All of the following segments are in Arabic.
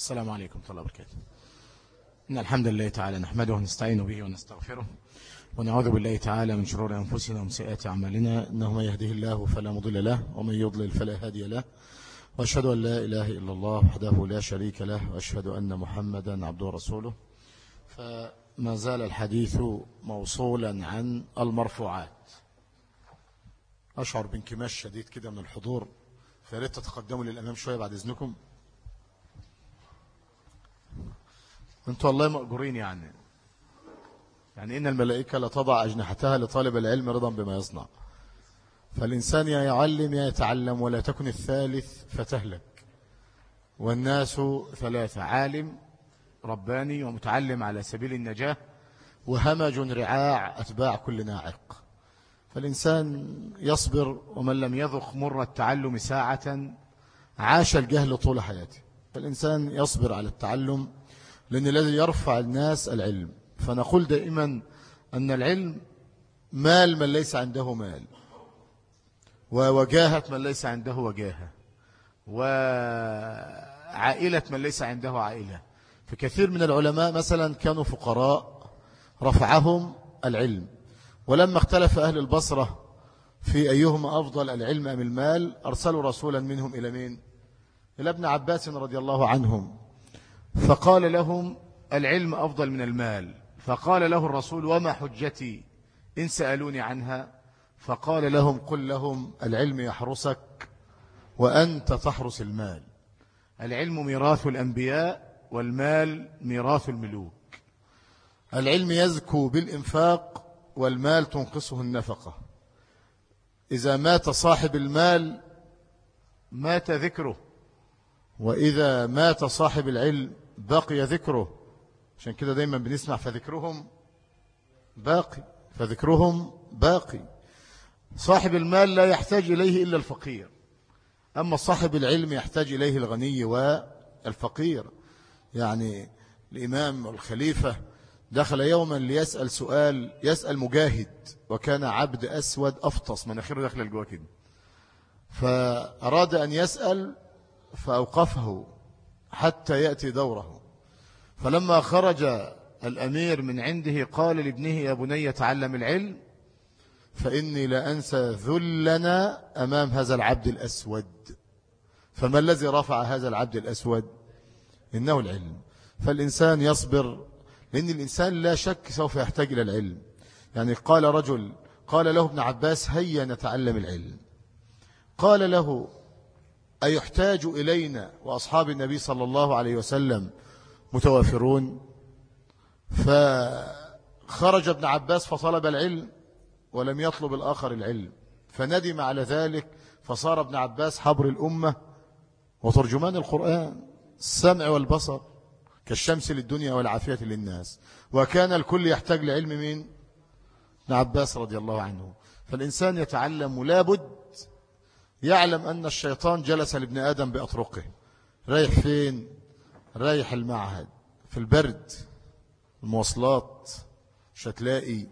السلام عليكم ورحمة الله وبركاته. إن الحمد لله تعالى نحمده ونستعين به ونستغفره ونعوذ بالله تعالى من شرور أنفسنا ومن سيئات أعمالنا، إنه من يهده الله فلا مضل له ومن يضلل فلا هادي له، وأشهد أن لا إله إلا الله وحده لا شريك له، وأشهد أن محمدا عبده ورسوله. فما زال الحديث موصولا عن المرفوعات. أشعر بانكماش شديد كده من الحضور، فياريت تتقدموا للأمام شوية بعد إذنكم. أنتوا والله مأجورين يعني إن الملائكة لا تضع أجنحتها لطالب العلم رضا بما يصنع. فالإنسان يا يعلم يا يتعلم، ولا تكن الثالث فتهلك. والناس ثلاثة: عالم رباني ومتعلم على سبيل النجاة، وهمج رعاع أتباع كل ناعق. فالإنسان يصبر، ومن لم يذق مر التعلم ساعة عاش الجهل طول حياته. فالإنسان يصبر على التعلم، لأن الذي يرفع الناس العلم. فنقول دائما أن العلم مال من ليس عنده مال، ووجاهة من ليس عنده وجاهة، وعائلة من ليس عنده عائلة. فكثير من العلماء مثلا كانوا فقراء رفعهم العلم، ولما اختلف أهل البصرة في أيهما أفضل العلم أم المال، أرسلوا رسولا منهم إلى مين؟ إلى ابن عباس رضي الله عنهم، فقال لهم: العلم أفضل من المال. فقال له الرسول: وما حجتي إن سألوني عنها؟ فقال لهم: قل لهم العلم يحرسك وأنت تحرس المال. العلم ميراث الأنبياء، والمال ميراث الملوك. العلم يزكو بالإنفاق، والمال تنقصه النفقة. إذا مات صاحب المال مات ذكره، وإذا مات صاحب العلم بقي ذكره. عشان كده دايما بنسمع فذكرهم باقي، فذكرهم باقي. صاحب المال لا يحتاج إليه إلا الفقير، أما صاحب العلم يحتاج إليه الغني والفقير. يعني الإمام الخليفة دخل يوما ليسأل سؤال، يسأل مجاهد، وكان عبد أسود أفطس مناخيره داخل الجوا كده، فأراد أن يسأل فأوقفه حتى يأتي دوره. فلما خرج الأمير من عنده قال لابنه: يا بني تعلم العلم، فإني لا أنسى ذلنا أمام هذا العبد الأسود. فما الذي رفع هذا العبد الأسود؟ إنه العلم. فالإنسان يصبر، لأن الإنسان لا شك سوف يحتاج إلى العلم. يعني قال رجل، قال له ابن عباس: هيا نتعلم العلم. قال له: أيحتاج إلينا وأصحاب النبي صلى الله عليه وسلم متوافرون؟ فخرج ابن عباس فطلب العلم، ولم يطلب الآخر العلم، فندم على ذلك. فصار ابن عباس حبر الأمة وترجمان القرآن، السمع والبصر، كالشمس للدنيا والعافية للناس. وكان الكل يحتاج لعلم مين؟ ابن عباس رضي الله عنه. فالإنسان يتعلم، لابد يعلم أن الشيطان جلس لابن آدم بأطرقه. رايح فين؟ رايح المعهد، في البرد، المواصلات مش هتلاقي،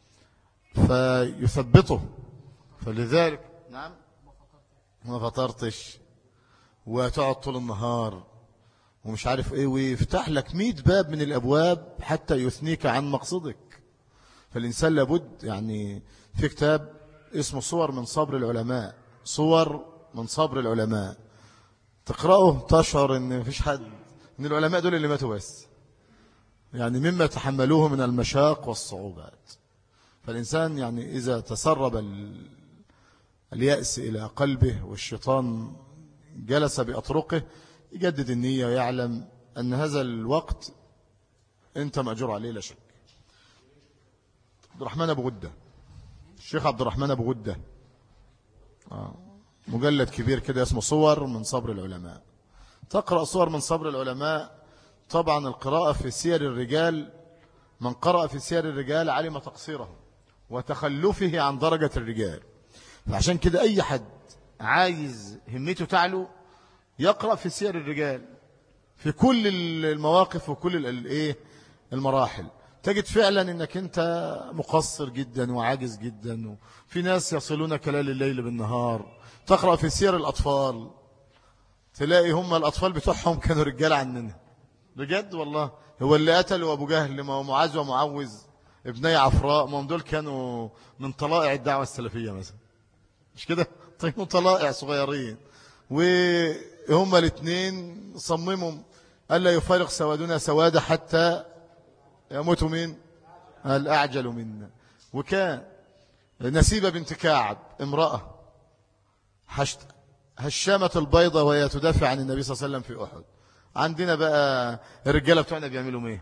فيثبطه. فلذلك نعم ما فطرتش، وتقعد طول النهار ومش عارف ايه، ويفتح لك 100 باب من الابواب حتى يثنيك عن مقصدك. فالانسان لابد، يعني في كتاب اسمه صور من صبر العلماء، صور من صبر العلماء، تقرأه تشعر ان مفيش حد من العلماء دول اللي ماتوا بس، يعني مما تحملوه من المشاق والصعوبات. فالإنسان يعني إذا تسرب اليأس إلى قلبه والشيطان جلس بأطرقه، يجدد النية ويعلم أن هذا الوقت أنت مأجور عليه لا شك. عبد الرحمن أبو غدة، الشيخ عبد الرحمن أبو غدة، مجلد كبير كده اسمه صور من صبر العلماء. تقرأ صور من صبر العلماء. طبعا القراءة في سير الرجال، من قرأ في سير الرجال علم تقصيره وتخلفه عن درجة الرجال. فعشان كده أي حد عايز همته تعلو يقرأ في سير الرجال في كل المواقف وكل المراحل. تجد فعلا أنك أنت مقصر جدا وعاجز جدا، وفي ناس يصلون كلال الليل بالنهار. تقرأ في سير الأطفال تلاقي هم الأطفال بتوعهم كانوا رجال عننا بجد والله. هو اللي قتلوا أبو جهل ما هو معاذ ومعوذ ابني عفراء، ما هم دول كانوا من طلائع الدعوة السلفية مثلا، مش كده؟ طيب طلائع صغيرين، وهم الاثنين صمموا ألا يفارق سوادنا سواد حتى يموت من الأعجل منا. وكان نسيبة بنت كعب امرأة هشامة البيضة وهي تدافع عن النبي صلى الله عليه وسلم في أحد. عندنا بقى الرجالة بتوعنا بيعملوا ايه؟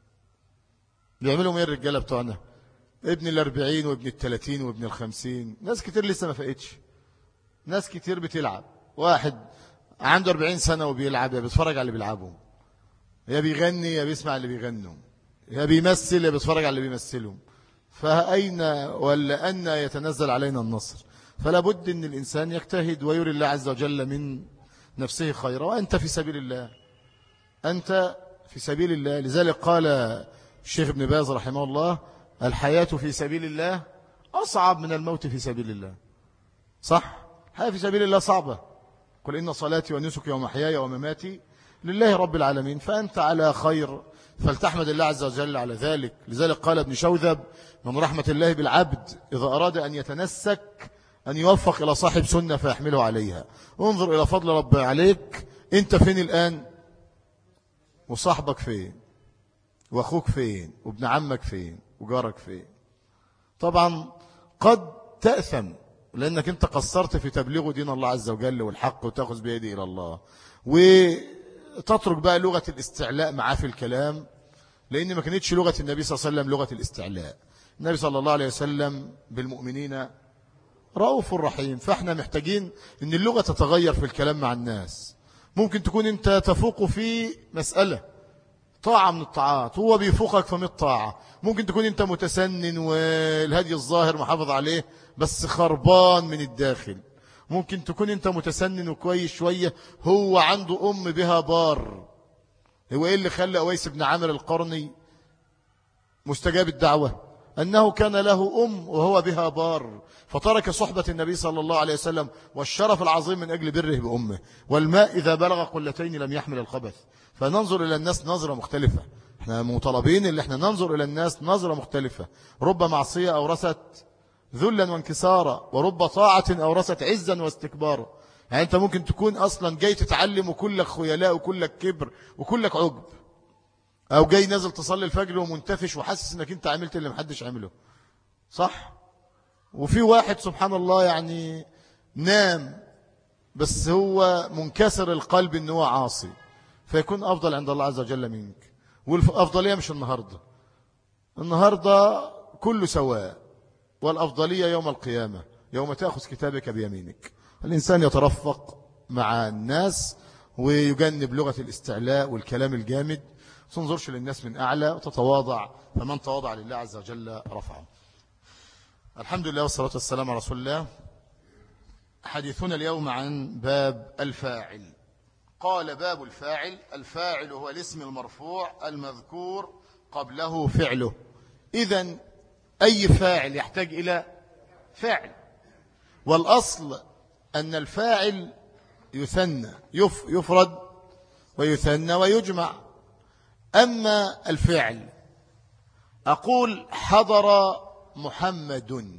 الرجالة بتوعنا؟ ابن 40 وابن 30 وابن 50. ناس كتير لسه ما فقتش، ناس كتير بتلعب. واحد عنده 40 سنة وبيلعب، يا بيتفرج على اللي بيلعبهم، يا بيغني يا بيسمع اللي بيغنوا، يا بيمثل يا بيتفرج على اللي بيمثلهم. فأين ولا أن يتنزل علينا النصر؟ فلا بد أن الإنسان يجتهد ويري الله عز وجل من نفسه خيرا. وأنت في سبيل الله، أنت في سبيل الله. لذلك قال الشيخ ابن باز رحمه الله: الحياة في سبيل الله أصعب من الموت في سبيل الله. صح؟ الحياة في سبيل الله صعبة. قل إن صلاتي ونسكي ومحياي ومماتي لله رب العالمين. فأنت على خير، فلتحمد الله عز وجل على ذلك. لذلك قال ابن شوذب: من رحمة الله بالعبد إذا أراد أن يتنسك أن يوفق إلى صاحب سنة فيحمله عليها. انظر إلى فضل رب عليك، أنت فين الآن؟ وصاحبك فين؟ وأخوك فين؟ وابن عمك فين؟ وجارك فين؟ طبعا قد تأثم لأنك أنت قصرت في تبليغ دين الله عز وجل والحق، وتأخذ بيدي إلى الله، وتترك بقى لغة الاستعلاء معاه في الكلام، لأن ما كانتش لغة النبي صلى الله عليه وسلم لغة الاستعلاء. النبي صلى الله عليه وسلم بالمؤمنين رؤوف رحيم. فاحنا محتاجين ان اللغة تتغير في الكلام مع الناس. ممكن تكون انت تفوق في مسألة طاعة من الطاعات، هو بيفوقك في 100 طاعة. ممكن تكون انت متسنن والهدي الظاهر محافظ عليه بس خربان من الداخل. ممكن تكون انت متسنن وكويس شوية، هو عنده أم بها بار. هو ايه اللي خلى أويس بن عامر القرني مستجاب الدعوة؟ أنه كان له أم وهو بها بار، فترك صحبة النبي صلى الله عليه وسلم والشرف العظيم من أجل بره بأمه. والماء إذا بلغ قلتين لم يحمل الخبث. فننظر إلى الناس نظرة مختلفة. احنا مطالبين اللي احنا ننظر إلى الناس نظرة مختلفة. رب معصية أورثت ذلا وانكسارا، ورب طاعة أورثت عزا واستكبارا. يعني أنت ممكن تكون أصلا جاي تتعلم وكلك خيلاء وكلك كبر وكلك عجب، أو جاي نازل تصلي الفجر ومنتفش وحاسس أنك أنت عملت اللي محدش عمله. صح؟ وفي واحد سبحان الله يعني نام بس هو منكسر القلب أنه هو عاصي، فيكون أفضل عند الله عز وجل منك. والأفضلية مش النهاردة كله سواء، والأفضلية يوم القيامة يوم تأخذ كتابك بيمينك. الإنسان يترفق مع الناس ويجنب لغة الاستعلاء والكلام الجامد. تنظرش للناس من أعلى وتتواضع، فمن تواضع لله عز وجل رفعه. الحمد لله والصلاة والسلام على رسول الله. حديثنا اليوم عن باب الفاعل. قال: باب الفاعل. الفاعل هو الاسم المرفوع المذكور قبله فعله. إذن أي فاعل يحتاج إلى فاعل، والأصل أن الفاعل يثنى، يفرد ويثنى ويجمع. أما الفعل، أقول حضر محمد.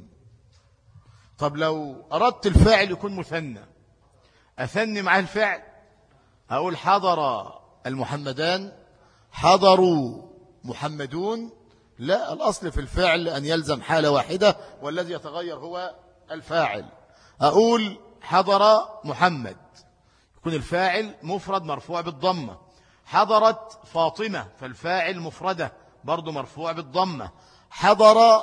طب لو أردت الفاعل يكون مثنى أثني مع الفعل، أقول حضر المحمدان، حضروا محمدون. لا، الأصل في الفعل أن يلزم حالة واحدة، والذي يتغير هو الفاعل. أقول حضر محمد، يكون الفاعل مفرد مرفوع بالضمة. حضرت فاطمة، فالفاعل مفردة برضو مرفوع بالضمة. حضر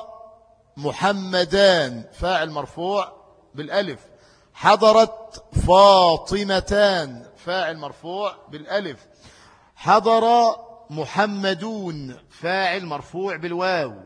محمدان، فاعل مرفوع بالألف. حضرت فاطمتان، فاعل مرفوع بالألف. حضر محمدون، فاعل مرفوع بالواو.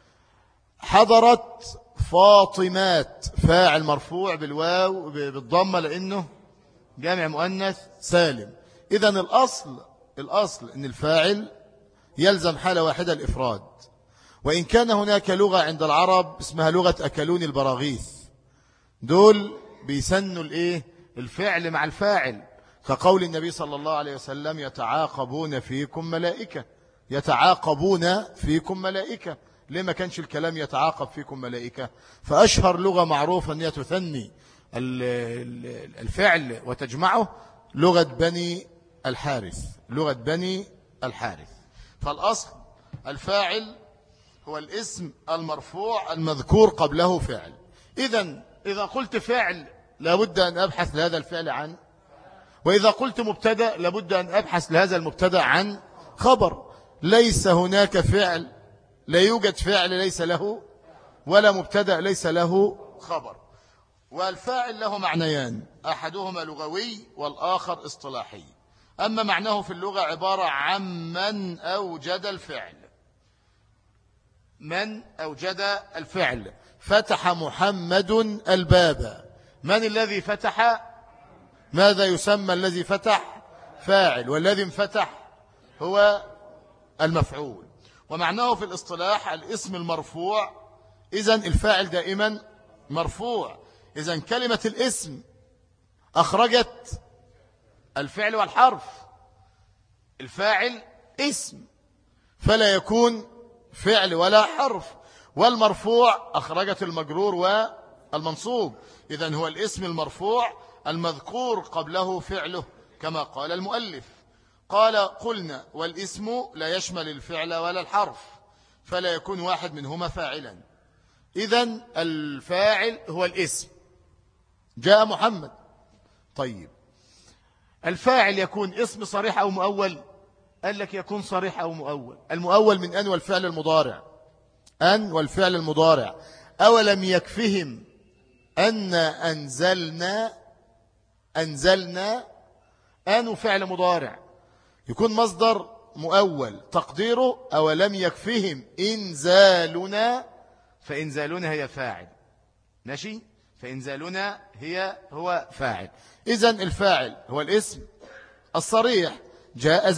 حضرت فاطمات، فاعل مرفوع بالواو بالضمة لأنه جامع مؤنث سالم. إذن الأصل أن الفاعل يلزم حالة واحدة الإفراد. وإن كان هناك لغة عند العرب اسمها لغة أكلون البراغيث، دول بيسنوا الفعل مع الفاعل. كقول النبي صلى الله عليه وسلم يتعاقبون فيكم ملائكة، يتعاقبون فيكم ملائكة. ليه ما كانش الكلام يتعاقب فيكم ملائكة؟ فأشهر لغة معروفة أن تثني الفعل وتجمعه لغة بني الحارث، لغة بني الحارث. فالأصل الفاعل هو الاسم المرفوع المذكور قبله فعل. إذا قلت فعل لابد أن أبحث لهذا الفعل عن، وإذا قلت مبتدأ لابد أن أبحث لهذا المبتدأ عن خبر. ليس هناك فعل، لا يوجد فعل ليس له، ولا مبتدأ ليس له خبر. والفاعل له معنيان، أحدهما لغوي والآخر اصطلاحي. أما معناه في اللغة عبارة عن من أوجد الفعل. من أوجد الفعل. فتح محمد الباب. من الذي فتح؟ ماذا يسمى الذي فتح؟ فاعل، والذي انفتح هو المفعول. ومعناه في الاصطلاح الاسم المرفوع. إذن الفاعل دائما مرفوع. إذن كلمة الاسم أخرجت الفعل والحرف. الفاعل اسم فلا يكون فعل ولا حرف، والمرفوع أخرجت المجرور والمنصوب. إذن هو الاسم المرفوع المذكور قبله فعله، كما قال المؤلف. قلنا والاسم لا يشمل الفعل ولا الحرف، فلا يكون واحد منهما فاعلا. إذن الفاعل هو الاسم. جاء محمد. طيب الفاعل يكون اسم صريح أو مؤول؟ قال لك يكون صريح أو مؤول. المؤول من أن والفعل المضارع. أن والفعل المضارع. أولم يكفهم أن أنزلنا أن فعل مضارع يكون مصدر مؤول تقديره أولم يكفهم إنزالنا، فإنزالنا هي فاعل. ماشي، فإنزالنا هو فاعل. إذن الفاعل هو الاسم الصريح. جاء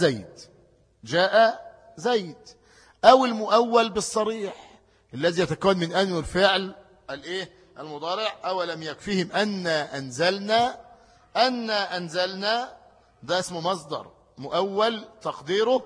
زيد. أو المؤول بالصريح الذي يتكون من أن والفعل المضارع. أولم يكفهم أن أنزلنا ده اسمه مصدر مؤول تقديره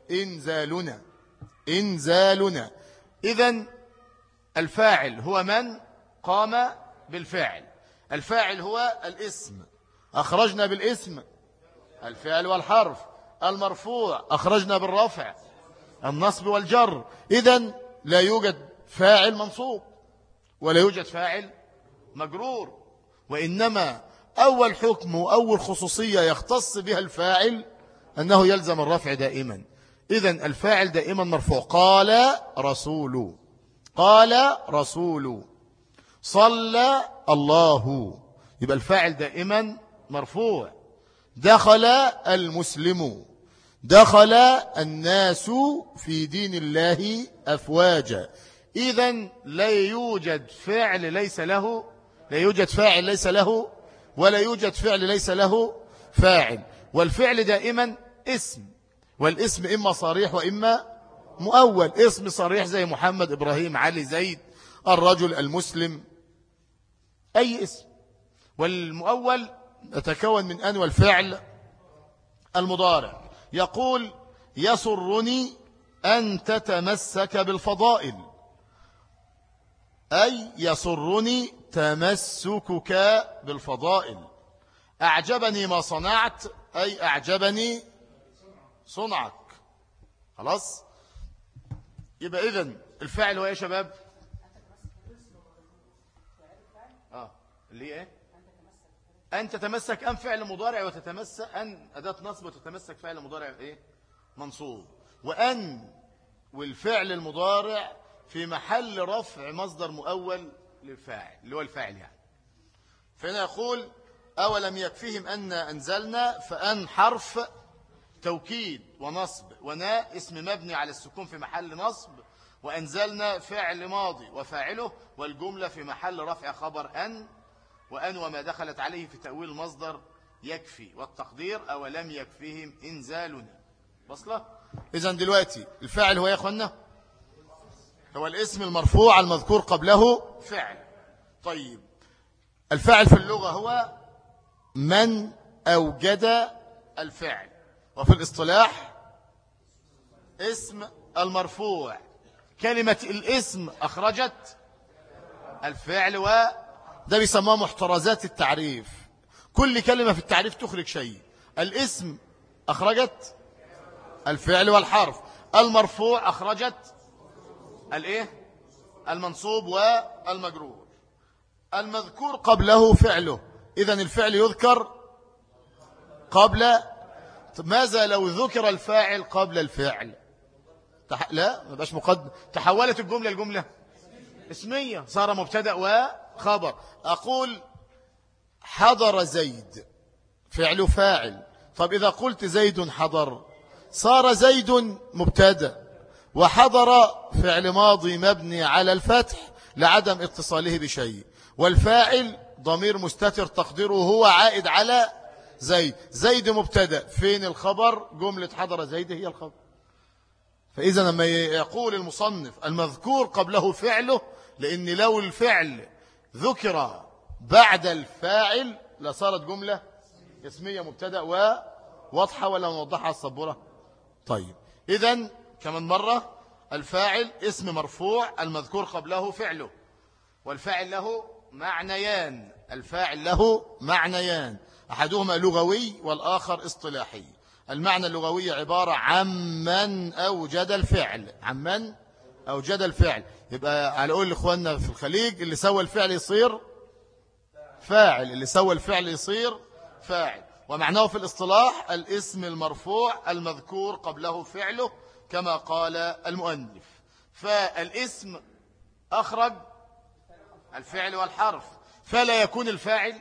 إنزالنا. إذن الفاعل هو من قام بالفعل. الفاعل هو الاسم. أخرجنا بالاسم الفعل والحرف. المرفوع أخرجنا بالرفع النصب والجر. إذن لا يوجد فاعل منصوب ولا يوجد فاعل مجرور، وإنما أول حكم وأول خصوصية يختص بها الفاعل أنه يلزم الرفع دائما. إذن الفاعل دائما مرفوع. قال رسول صلى الله، يبقى الفاعل دائما مرفوع. دخل المسلم، دخل الناس في دين الله أفواجا. إذن لا يوجد فاعل ليس له، ولا يوجد فعل ليس له فاعل. والفعل دائما اسم، والاسم إما صريح وإما مؤول. اسم صريح زي محمد، إبراهيم، علي، زيد، الرجل، المسلم، أي اسم. والمؤول يتكون من أن والفعل المضارع. يقول يسرني أن تتمسك بالفضائل، أي يسرني تمسكك بالفضائل. أعجبني ما صنعت، أي أعجبني صنعك. خلاص، يبقى إذن الفاعل هو يا شباب اللي ايه؟ أن تتمسك. أن فعل مضارع وتتمسك، أن أداة نصب وتتمسك فعل مضارع إيه؟ منصوب. وأن والفعل المضارع في محل رفع مصدر مؤول للفاعل اللي هو الفاعل يعني. فهنا يقول أولم يكفيهم أن أنزلنا، فأن حرف توكيد ونصب، ونا اسم مبني على السكون في محل نصب، وأنزلنا فعل ماضي وفاعله، والجملة في محل رفع خبر أن. وأن وما دخلت عليه في تأويل المصدر يكفي، والتقدير أولم يكفيهم إنزالنا. بصلة. إذن دلوقتي الفاعل هو يا أخوانا هو الاسم المرفوع المذكور قبله فعل. طيب الفاعل في اللغة هو من أوجد الفعل. وفي الاصطلاح اسم المرفوع كلمة الاسم أخرجت الفعل، وده بيسموها محترزات التعريف. كل كلمة في التعريف تخرج شيء. الاسم أخرجت الفعل والحرف، المرفوع أخرجت الايه المنصوب والمجرور، المذكور قبله فعله. إذن الفعل يذكر قبل. ماذا لو ذكر الفاعل قبل الفعل؟ لا، ما بقاش مقدم، تحولت الجملة لجملة اسمية، صار مبتدأ وخبر. أقول حضر زيد، فعل فاعل. طب إذا قلت زيد حضر، صار زيد مبتدأ، وحضر فعل ماضي مبني على الفتح لعدم اتصاله بشيء، والفاعل ضمير مستتر تقديره هو عائد على زيد. زيد مبتدأ، فين الخبر؟ جملة حضر زيد هي الخبر. فإذا لما يقول المصنف المذكور قبله فعله، لأن لو الفعل ذكر بعد الفاعل لصارت جملة اسمية مبتدأ وواضحة، ولا نوضحها السبورة؟ طيب، إذن كمان مرة، الفاعل اسم مرفوع المذكور قبله فعله، والفاعل له معنيان. الفاعل له معنيان، أحدهما لغوي والآخر اصطلاحي. المعنى اللغوي عبارة عن من أوجد الفعل، عن أوجد الفعل. يبقى على قول إخواننا في الخليج، اللي سوى الفعل يصير فاعل، اللي سوى الفعل يصير فاعل. ومعناه في الاصطلاح الاسم المرفوع المذكور قبله فعله كما قال المؤلف. فالاسم أخرج الفعل والحرف، فلا يكون الفاعل،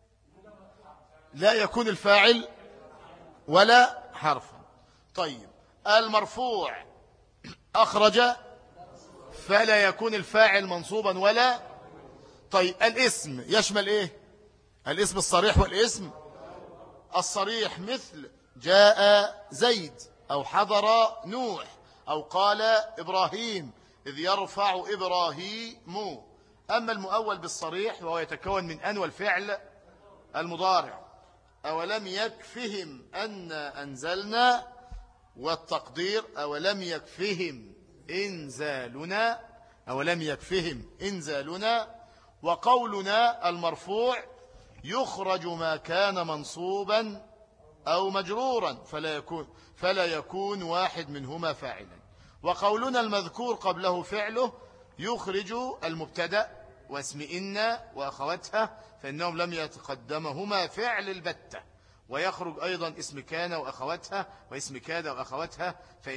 لا يكون الفاعل ولا حرفا. طيب، المرفوع أخرج، فلا يكون الفاعل منصوبا ولا. طيب، الاسم يشمل ايه؟ الاسم الصريح والاسم الصريح، مثل جاء زيد، أو حضر نوح، أو قال إبراهيم إذ يرفع إبراهيم. أما المؤول بالصريح وهو يتكون من أن والفعل المضارع، أولم يكفهم أن أنزلنا، والتقدير أولم يكفهم إنزالنا، أولم يكفهم إنزالنا. وقولنا المرفوع يخرج ما كان منصوبا أو مجرورا، فلا يكون واحد منهما فاعلا. وقولنا المذكور قبله فعله يخرج المبتدأ واسم إن وأخواتها، فإنهم لم يتقدمهما فعل البتة. ويخرج أيضا اسم كان وأخواتها واسم كاد وأخواتها،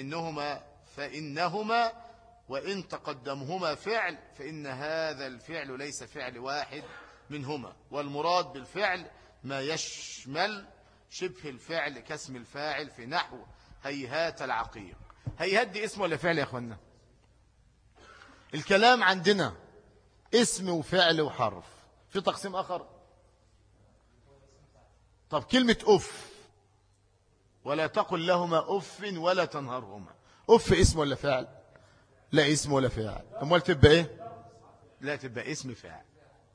فإنهما وإن تقدمهما فعل، فإن هذا الفعل ليس فعل واحد منهما. والمراد بالفعل ما يشمل شبه الفعل كاسم الفاعل في نحو هيهات العقيق. هيهات دي اسم ولا فعل يا أخوانا؟ الكلام عندنا اسم وفعل وحرف، في تقسيم آخر. طب كلمة أف، ولا تقل لهما أف ولا تنهرهما، أف اسم ولا فعل؟ لا اسم ولا فعل. أمال تبقى إيه؟ لا، تبقى اسم فعل.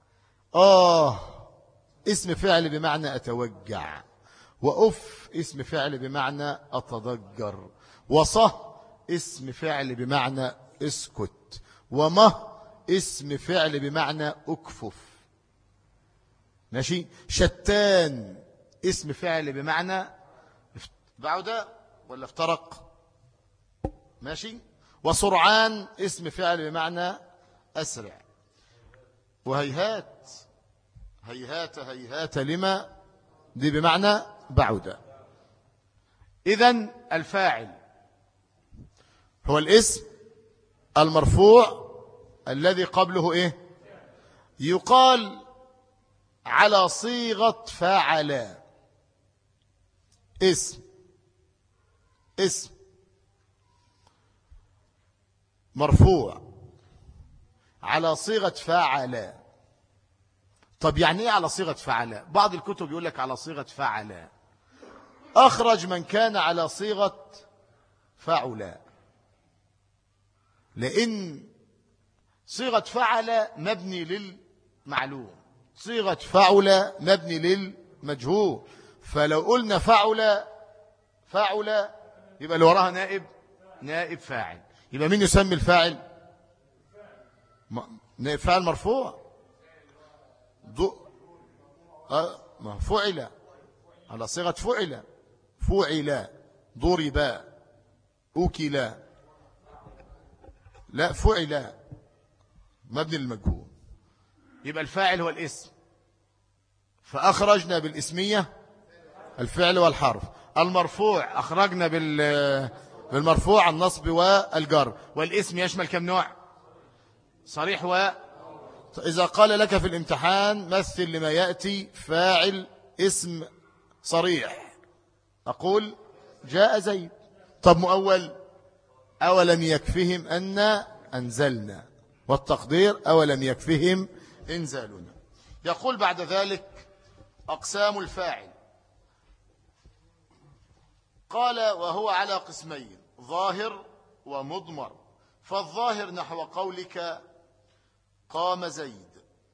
اسم فعل بمعنى أتوجع، وأف اسم فعل بمعنى أتضجر، وصه اسم فعل بمعنى اسكت، ومه اسم فعل بمعنى أكفف. ماشي. شتان اسم فعل بمعنى بعد ولا افترق. ماشي. وسرعان اسم فعل بمعنى أسرع. وهيهات، هيهات هيهات لما دي بمعنى بعد. إذن الفاعل هو الاسم المرفوع الذي قبله إيه؟ يقال على صيغة فاعل. اسم مرفوع على صيغة فاعل. طب يعني ايه على صيغة فاعل؟ بعض الكتب يقول لك على صيغة فاعل، أخرج من كان على صيغة فاعل، لأن صيغة فاعل مبني للمعلوم، صيغة فاعل مبني للمجهول. فلو قلنا فعل يبقى اللي وراها نائب فاعل. يبقى مين يسمي الفاعل؟ نائب فاعل مرفوع. ما فعل على صيغة فعل ضرب أكل. لا فعل مبني للمجهول. يبقى الفاعل هو الاسم، فأخرجنا بالاسمية الفعل والحرف. المرفوع أخرجنا بالمرفوع النصب والجر. والاسم يشمل كم نوع؟ صريح إذا قال لك في الامتحان مثل لما يأتي فاعل اسم صريح، أقول جاء زيد. طب مؤول، أولم يكفهم أن أنزلنا، والتقدير أولم يكفهم إنزالنا. يقول بعد ذلك أقسام الفاعل. قال وهو على قسمين، ظاهر ومضمر. فالظاهر نحو قولك قام زيد،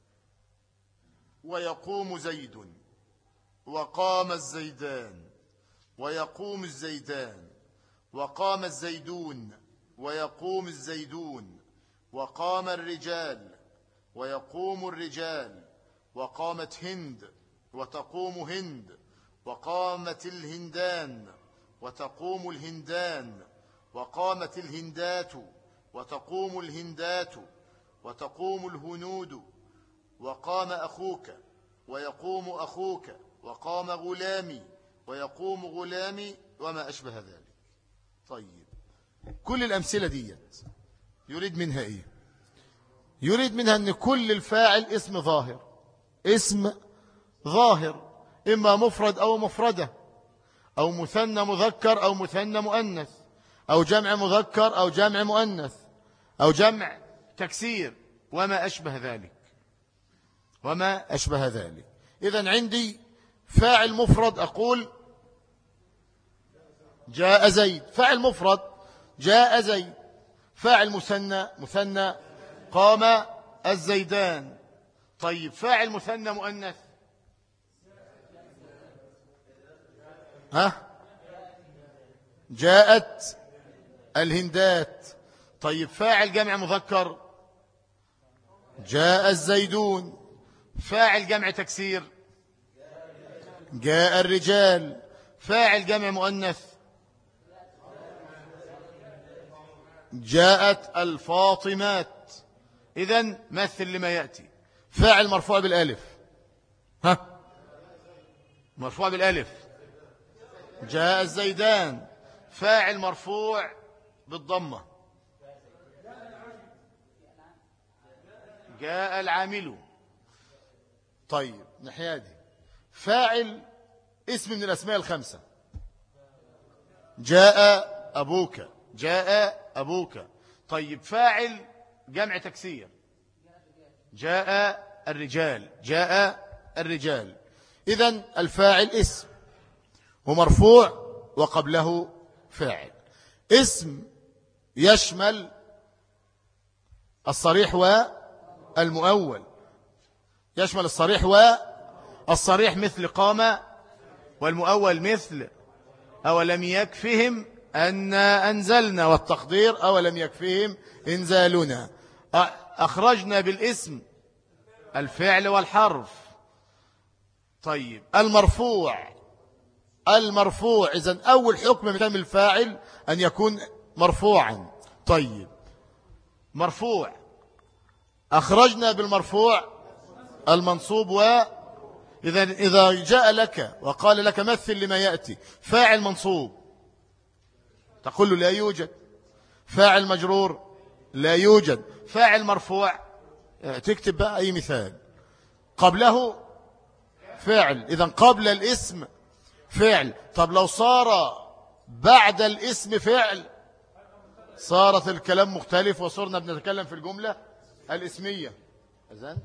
ويقوم زيد، وقام الزيدان، ويقوم الزيدان، وقام الزيدون، ويقوم الزيدون، وقام الرجال، ويقوم الرجال، وقامت هند، وتقوم هند، وقامت الهندان، وتقوم الهندان، وقامت الهندات، وتقوم الهندات، وتقوم الهنود، وقام أخوك، ويقوم أخوك، وقام غلامي، ويقوم غلامي، وما أشبه ذلك. طيب، كل الأمثلة دي يريد منها إيه؟ يريد منها أن كل الفاعل اسم ظاهر، اسم ظاهر، إما مفرد أو مفردة، أو مثنى مذكر أو مثنى مؤنث، أو جمع مذكر أو جمع مؤنث، أو جمع تكسير، وما أشبه ذلك، وما أشبه ذلك. إذن عندي فاعل مفرد أقول جاء زيد، فاعل مفرد جاء زيد. فاعل مثنى قام الزيدان. طيب فاعل مثنى مؤنث جاءت الهندات. طيب فاعل جمع مذكر جاء الزيدون. فاعل جمع تكسير جاء الرجال. فاعل جمع مؤنث جاءت الفاطمات. إذن مثل لما يأتي. فاعل مرفوع بالالف مرفوع بالالف جاء الزيدان. فاعل مرفوع بالضمة جاء العامل. طيب نحيادي فاعل اسم من الأسماء الخمسة جاء أبوك جاء أبوك. طيب فاعل جمع تكسير جاء الرجال جاء الرجال. إذن الفاعل اسم ومرفوع وقبله فاعل. اسم يشمل الصريح والمؤول. يشمل الصريح والصريح مثل قام، والمؤول مثل أولم يكفهم أن أنزلنا، والتقدير أولم يكفهم إنزالنا. أخرجنا بالاسم الفعل والحرف. طيب المرفوع إذن أول حكم من كلمة الفاعل أن يكون مرفوعا. طيب مرفوع أخرجنا بالمرفوع المنصوب. إذا جاء لك وقال لك مثل لما يأتي فاعل منصوب تقول له لا يوجد. فاعل مجرور لا يوجد. فاعل مرفوع تكتب بقى أي مثال قبله فعل. إذن قبل الاسم فعل. طب لو صار بعد الاسم فعل صارت الكلام مختلف وصرنا بنتكلم في الجملة الاسمية. أذن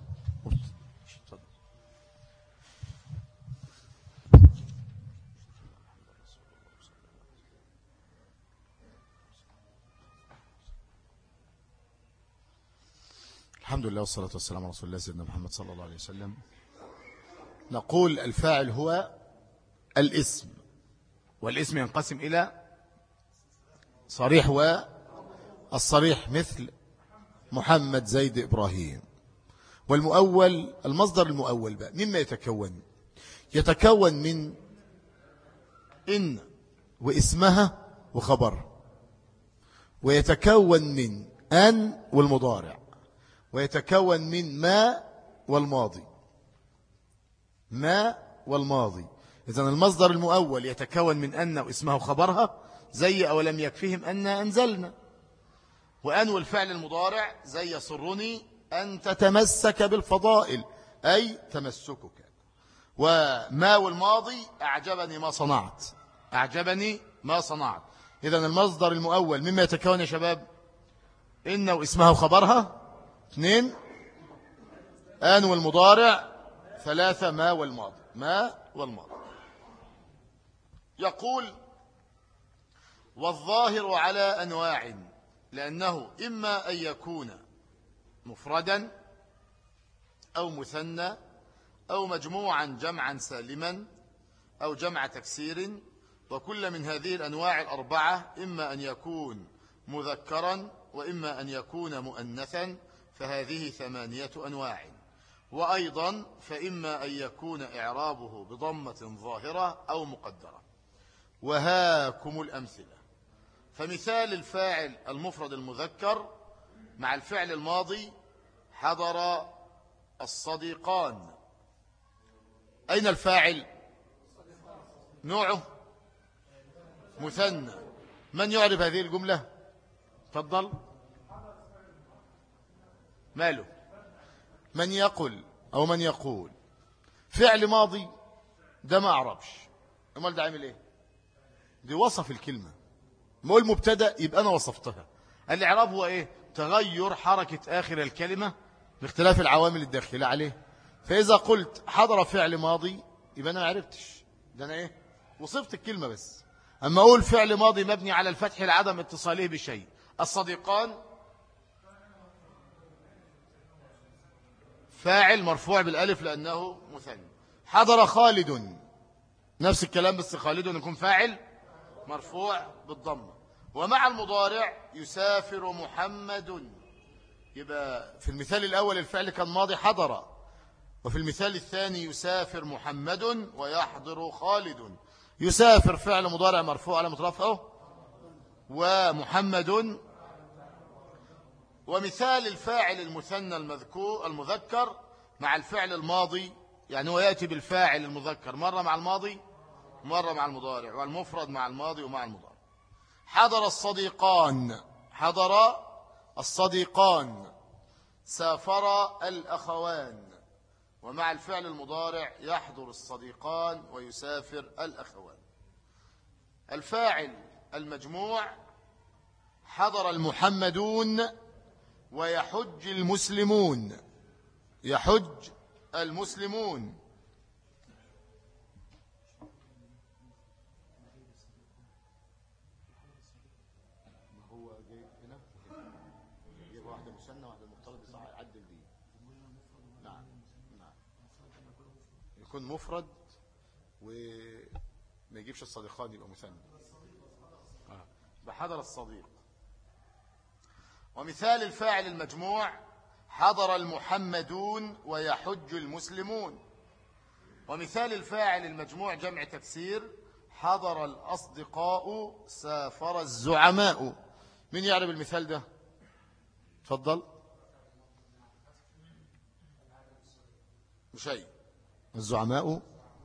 الحمد لله والصلاة والسلام على رسول الله سيدنا محمد صلى الله عليه وسلم. نقول الفاعل هو الاسم، والاسم ينقسم إلى صريح والصريح، مثل محمد زيد إبراهيم. والمؤول المصدر المؤول بقى مما يتكون من إن واسمها وخبر، ويتكون من أن والمضارع، ويتكون من ما والماضي. إذن المصدر المؤول يتكون من أن واسمها وخبرها، زي أولم يكفهم أن أنزلنا. وأن والفعل المضارع زي يسرني أن تتمسك بالفضائل، أي تمسكك. وما والماضي أعجبني ما صنعت. إذن المصدر المؤول مما يتكون يا شباب إن واسمها وخبرها، 2 أن والمضارع، 3 ما والماضي. يقول والظاهر على أنواع، لأنه إما أن يكون مفردا أو مثنى أو مجموعا جمعا سالما أو جمع تكسير، وكل من هذه الأنواع الأربعة إما أن يكون مذكرا وإما أن يكون مؤنثا، فهذه 8 أنواع. وأيضا فإما أن يكون إعرابه بضمة ظاهرة أو مقدرة. وهاكم الأمثلة. فمثال الفاعل المفرد المذكر مع الفعل الماضي: حضر الصديقان. أين الفاعل؟ نوعه مثنى. من يعرف هذه الجملة؟ تفضل. ماله؟ من يقول فعل ماضي ده ما أعرفش، امال ده عامل ايه؟ دي وصف الكلمة. ما هو المبتدا يبقى أنا وصفتها. الإعراب هو إيه؟ تغير حركة آخر الكلمة باختلاف العوامل الداخلة عليه. فإذا قلت حضر فعل ماضي يبقى أنا ما عرفتش، ده أنا إيه؟ وصفت الكلمة بس. أما أقول فعل ماضي مبني على الفتح لعدم اتصاله بشيء. الصديقان فاعل مرفوع بالألف لأنه مثنى. حضر خالد نفس الكلام، بس خالد يكون فاعل مرفوع بالضمة. ومع المضارع يسافر محمد. يبقى في المثال الأول الفعل كان ماضي حضر، وفي المثال الثاني يسافر محمد ويحضر خالد. يسافر فعل مضارع مرفوع على رفعه، ومحمد. ومثال الفاعل المثنى المذكر مع الفعل الماضي، يعني هو يأتي بالفاعل المذكر مرة مع الماضي مرة مع المضارع، والمفرد مع الماضي ومع المضارع. حضر الصديقان سافر الأخوان. ومع الفعل المضارع يحضر الصديقان ويسافر الأخوان. الفاعل المجموع: حضر المحمدون ويحج المسلمون. هو جايب هنا جايب واحدة مثنى واحدة مختلط صح، يعدل دي. نعم يكون مفرد وما يجيبش الصديقان يبقى مثنى. بحضر الصديق. ومثال الفاعل المجموع: حضر المحمدون ويحج المسلمون. ومثال الفاعل المجموع جمع تكسير: حضر الأصدقاء سافر الزعماء. من يعرف المثال ده؟ تفضل. شيء الزعماء.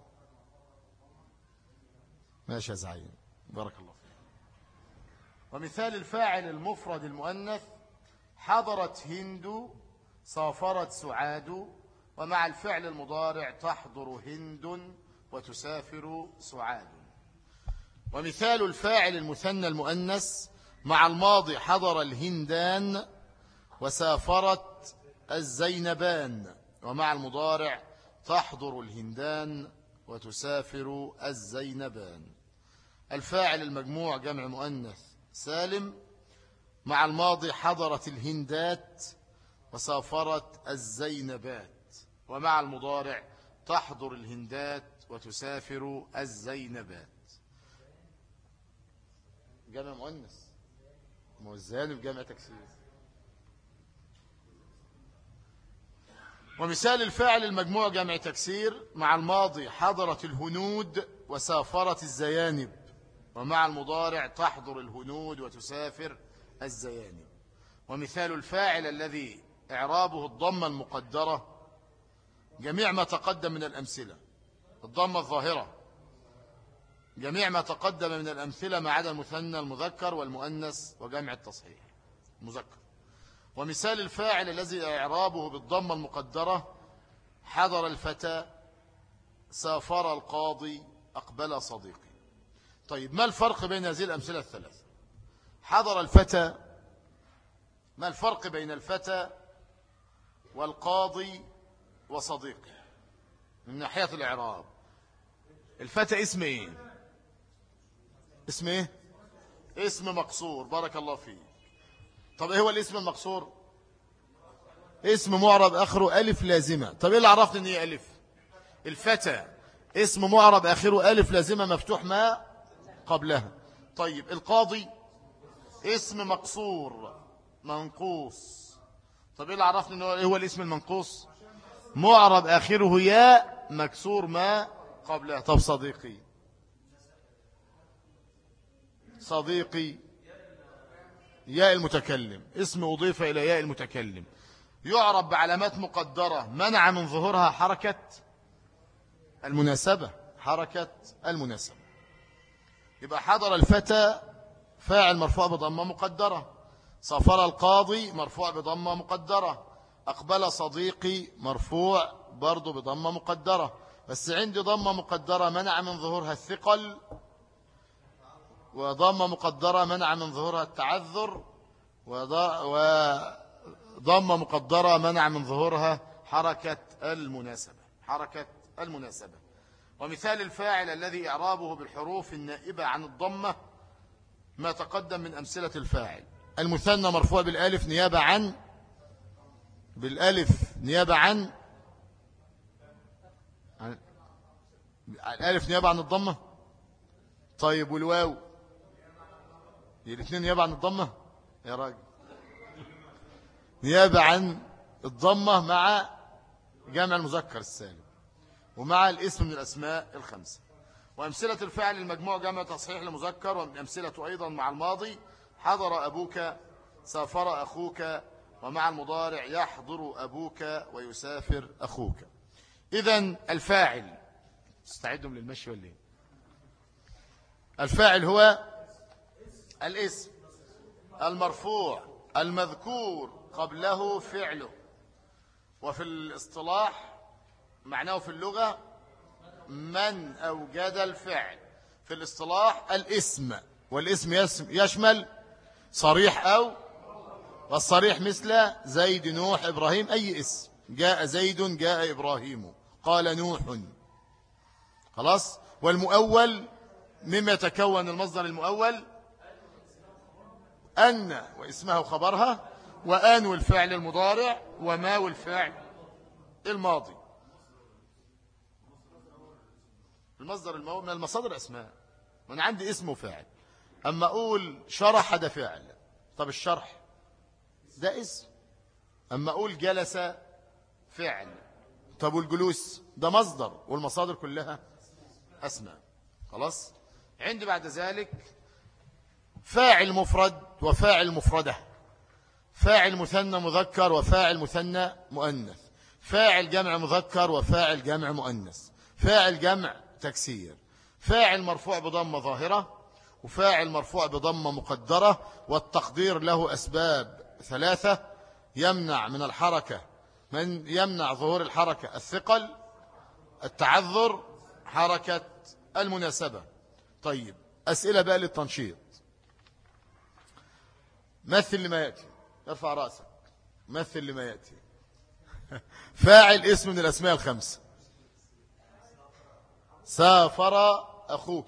ماشي يا زعيم، بارك الله فيك. ومثال الفاعل المفرد المؤنث: حضرت هند سافرت سعاد. ومع الفعل المضارع تحضر هند وتسافر سعاد. ومثال الفاعل المثنى المؤنث مع الماضي: حضر الهندان وسافرت الزينبان. ومع المضارع تحضر الهندان وتسافر الزينبان. الفاعل المجموع جمع مؤنث سالم مع الماضي: حضرت الهندات وسافرت الزينبات. ومع المضارع تحضر الهندات وتسافر الزينبات. جمع مؤنث، ما هو الزيانب جمع تكسير. ومثال الفاعل المجموع جمع تكسير مع الماضي حضرت الهنود وسافرت الزيانب، ومع المضارع تحضر الهنود وتسافر الزيانب. ومثال الفاعل الذي إعرابه الضمة المقدرة جميع ما تقدم من الأمثلة، الضمة الظاهرة جميع ما تقدم من الأمثلة ما عدا المثنى المذكر والمؤنث وجمع التصحيح مذكر. ومثال الفاعل الذي إعرابه بالضمة المقدرة حضر الفتى، سافر القاضي، أقبل صديقي. طيب ما الفرق بين هذه الأمثلة الثلاثة؟ حضر الفتى، ما الفرق بين الفتى والقاضي وصديقي من ناحية الإعراب؟ الفتى اسم ايه؟ اسم ايه؟ اسم مقصور، بارك الله فيك. طب ايه هو الاسم المقصور؟ اسم معرب اخره الف لازمه. طب ايه اللي عرفني ان هي الف؟ الفتى اسم معرب اخره الف لازمه مفتوح ما قبلها. طيب القاضي اسم مقصور منقوص. طب ايه اللي عرفني ان هو الاسم المنقوص؟ معرب اخره ياء مكسور ما قبلها. طب صديقي، صديقي ياء المتكلم، اسم أضيف إلى ياء المتكلم، يعرب بعلامات مقدرة منع من ظهورها حركة المناسبة، حركة المناسبة. يبقى حضر الفتى فاعل مرفوع بضمة مقدرة، سافر القاضي مرفوع بضمة مقدرة، أقبل صديقي مرفوع برضو بضمة مقدرة، بس عندي ضمة مقدرة منع من ظهورها الثقل، وضمة مقدرة منع من ظهورها التعذر، وضمة مقدرة منع من ظهورها حركة المناسبة، حركة المناسبة. ومثال الفاعل الذي إعرابه بالحروف النائبة عن الضمة ما تقدم من أمثلة الفاعل. المثنى مرفوع بالالف نيابة عن، بالالف نيابة عن الالف نيابة عن الضمة. طيب والواو؟ الاثنين نيابة عن الضمة يا راجل، نيابة عن الضمة مع جمع المذكر السالم ومع الاسم من الأسماء الخمسة. وأمثلة الفعل المجموع جمع تصحيح لمذكر، ومن أمثلة أيضا مع الماضي حضر أبوك، سافر أخوك، ومع المضارع يحضر أبوك ويسافر أخوك. إذن الفاعل، استعدهم للمشي ولا ايه؟ الفاعل هو الاسم المرفوع المذكور قبله فعله، وفي الاصطلاح معناه في اللغة من أوجد الفعل. في الاصطلاح الاسم، والاسم يشمل صريح أو، والصريح مثل زيد نوح إبراهيم، أي اسم جاء زيد جاء إبراهيم قال نوح، خلاص. والمؤول مما يتكون المصدر المؤول أن واسمها خبرها، وآن والفعل المضارع، وما والفعل الماضي. المصدر المؤول من المصادر أسماء، من عندي اسم وفاعل. أما أقول شرح ده فعل، طب الشرح ده اسم. أما أقول جلس فعل، طب والجلوس ده مصدر، والمصادر كلها أسماء. خلاص. عندي بعد ذلك فاعل مفرد وفاعل مفردة، فاعل مثنى مذكر وفاعل مثنى مؤنث، فاعل جمع مذكر وفاعل جمع مؤنث، فاعل جمع تكسير، فاعل مرفوع بضمة ظاهرة، وفاعل مرفوع بضمة مقدرة. والتقدير له أسباب ثلاثة يمنع من الحركة، من يمنع ظهور الحركة الثقل، التعذر، حركة المناسبة. طيب أسئلة بقى للتنشيط. مثل لما يأتي، ارفع رأسك، مثل لما يأتي. فاعل اسم من الأسماء الخمسة. سافر أخوك،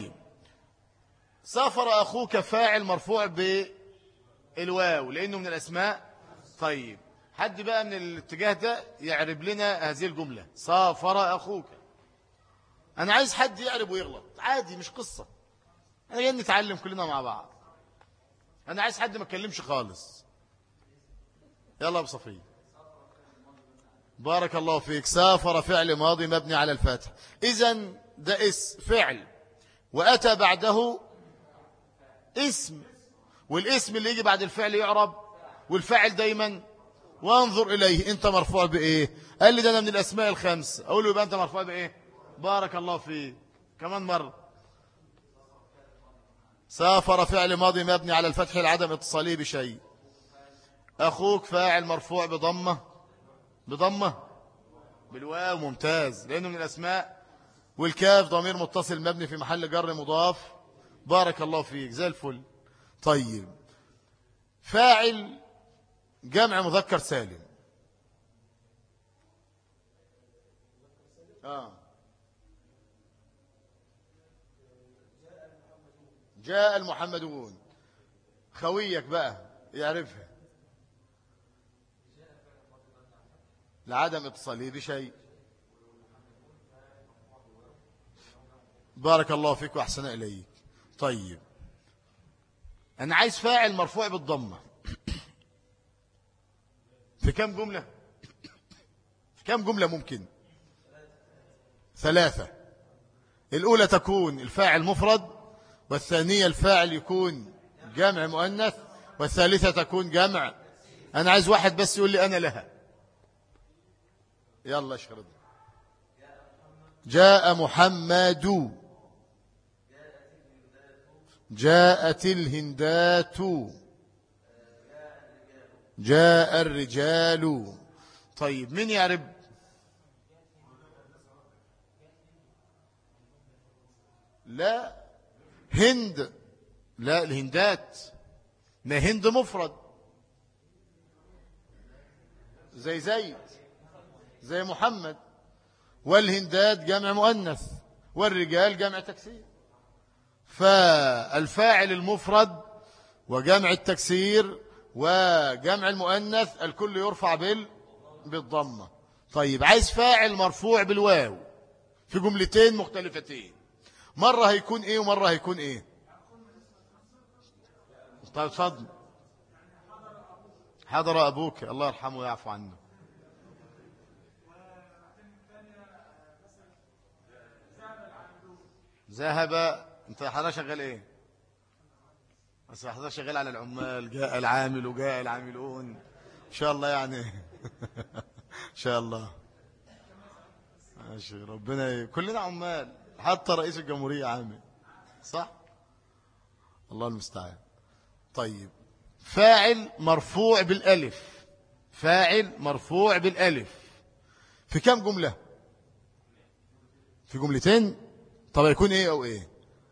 سافر أخوك فاعل مرفوع بالواو لأنه من الأسماء. طيب حد بقى من الاتجاه ده يعرب لنا هذه الجملة، سافر أخوك. أنا عايز حد يعرب ويغلط عادي، مش قصة، أنا جاي نتعلم كلنا مع بعض. أنا عايز حد ما اتكلمش خالص. يلا أبو صفي. بارك الله فيك. سافر فعل ماضي مبني على الفتح. إذن ده فعل وأتى بعده اسم، والاسم اللي يجي بعد الفعل يعرب، والفاعل دايما وانظر إليه. أنت مرفوع بإيه؟ قال لي ده أنا من الأسماء الخمس. أقول له يبقى أنت مرفوع بإيه؟ بارك الله فيك. كمان مرة. سافر فعل ماضي مبني على الفتح لعدم اتصاله بشيء. أخوك فاعل مرفوع بضمة بالواو. ممتاز، لأنه من الأسماء. والكاف ضمير متصل مبني في محل جر مضاف. بارك الله فيك، زي الفل. طيب، فاعل جمع مذكر سالم. جاء المحمدون. خويك بقى يعرفها لعدم اتصاله بشيء. بارك الله فيك وأحسن إليك. طيب، أنا عايز فاعل مرفوع بالضمة في كم جملة؟ في كم جملة ممكن؟ 3. الأولى تكون الفاعل مفرد، والثانية الفاعل يكون جمع مؤنث، والثالثة تكون جمع. أنا عايز واحد بس يقول لي أنا لها. يلا اشرد. جاء محمد. جاءت الهندات. جاء الرجال. طيب، من يعرب؟ لا، هند. لا، الهندات. ما هند مفرد، زي زيد، زي محمد. والهندات جمع مؤنث، والرجال جمع تكسير. فالفاعل المفرد وجمع التكسير وجمع المؤنث الكل يرفع بالضمة. طيب، عايز فاعل مرفوع بالواو في جملتين مختلفتين. مرة هيكون ايه ومرة هيكون ايه؟ طيب اتفضل. حضر أبوك، الله يرحمه ويعفو عنه. ذهب. انت حضر شغال ايه؟ بس حضر شغال على العمال. جاء العامل وجاء العاملون ان شاء الله يعني. ان شاء الله. ماشي، ربنا كلنا عمال، حتى رئيس الجمهورية عامل، صح؟ الله المستعان. طيب، فاعل مرفوع بالالف. فاعل مرفوع بالالف في كم جملة؟ في جملتين. طب يكون ايه او ايه؟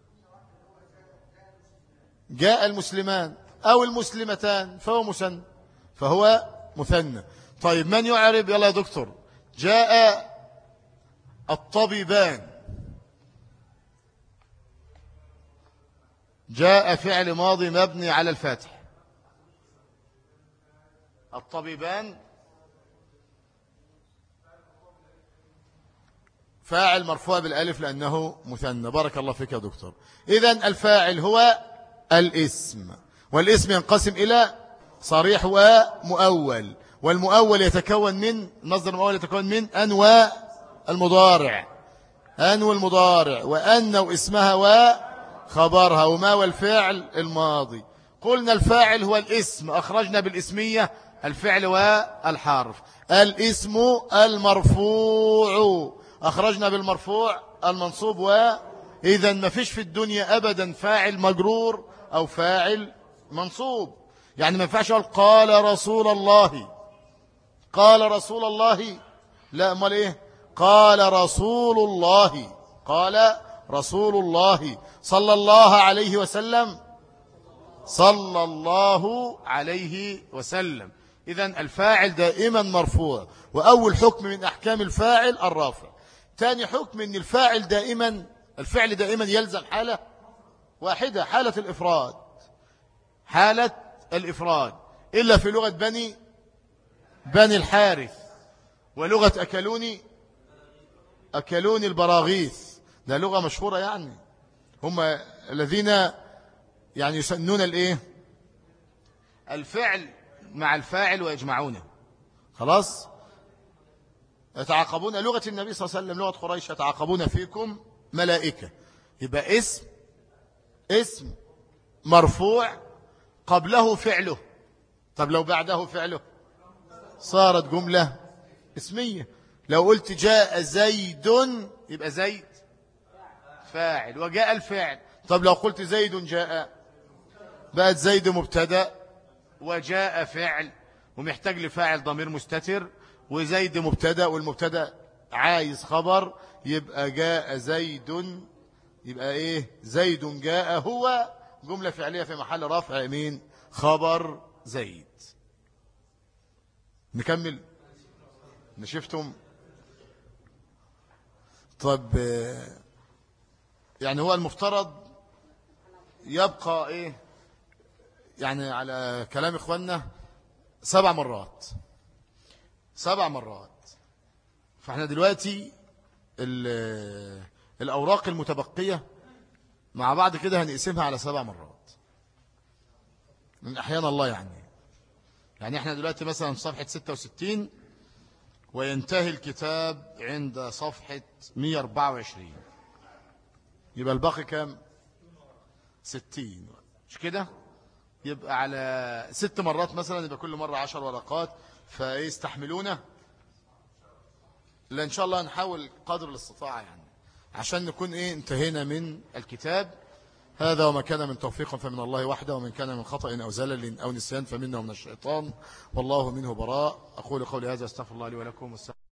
جاء المسلمان او المسلمتان فهو مثنى. طيب، من يعرب؟ يلا يا دكتور. جاء الطبيبان. جاء فعل ماضي مبني على الفتح. الطبيبان فاعل مرفوع بالالف لأنه مثنى. بارك الله فيك يا دكتور. إذن الفاعل هو الاسم، والاسم ينقسم إلى صريح ومؤول. والمؤول يتكون من مصدر المؤول يتكون من أن والمضارع. أن والمضارع، وأن واسمها وخبرها، وما والفعل الماضي. قلنا الفاعل هو الاسم، أخرجنا بالاسمية الفعل والحرف. الاسم المرفوع، أخرجنا بالمرفوع المنصوب إذن ما فيش في الدنيا أبدا فاعل مجرور أو فاعل منصوب. يعني ما ينفعش أقول قال رسول الله. قال رسول الله، لا، أمال إيه؟ قال رسول الله. قال رسول الله صلى الله عليه وسلم. صلى الله عليه وسلم. إذن الفاعل دائما مرفوع. وأول حكم من أحكام الفاعل الرافع. ثاني حكم أن الفاعل الفعل دائما يلزم حالة واحدة، حالة الإفراد. حالة الإفراد إلا في لغة بني الحارث، ولغة أكلوني البراغيث. ده لغة مشهورة يعني. هم الذين يعني يسنون الايه الفعل مع الفاعل ويجمعونه. خلاص. يتعاقبون، لغة النبي صلى الله عليه وسلم لغة قريش، يتعاقبون فيكم ملائكة. يبقى اسم مرفوع قبله فعله. طب لو بعده فعله صارت جملة اسمية. لو قلت جاء زيد يبقى زيد فاعل وجاء الفعل. طب لو قلت زيد جاء بقت زيد مبتدأ وجاء فعل ومحتاج لفاعل ضمير مستتر، وزيد مبتدأ والمبتدأ عايز خبر، يبقى جاء زيد، يبقى ايه زيد جاء هو جملة فعلية في محل رفع مين خبر زيد. نكمل نشفتم. طب يعني هو المفترض يبقى ايه يعني على كلام اخواننا 7 مرات. فاحنا دلوقتي الأوراق المتبقية مع بعض كده هنقسمها على 7 مرات من أحيان الله. يعني احنا دلوقتي مثلا في صفحة 66 وينتهي الكتاب عند صفحة 124، يبقى الباقي كام 60 مش كده؟ يبقى على 6 مرات مثلا، يبقى كل مرة 10 ورقات. فيستحملونه. لا إن شاء الله نحاول قدر الاستطاعة يعني عشان نكون انتهينا من الكتاب. هذا وما كان من توفيق فمن الله وحده، ومن كان من خطأ أو زلل أو نسيان فمنا ومن الشيطان، والله منه براء. أقول قولي هذا، استغفر الله لي ولكم.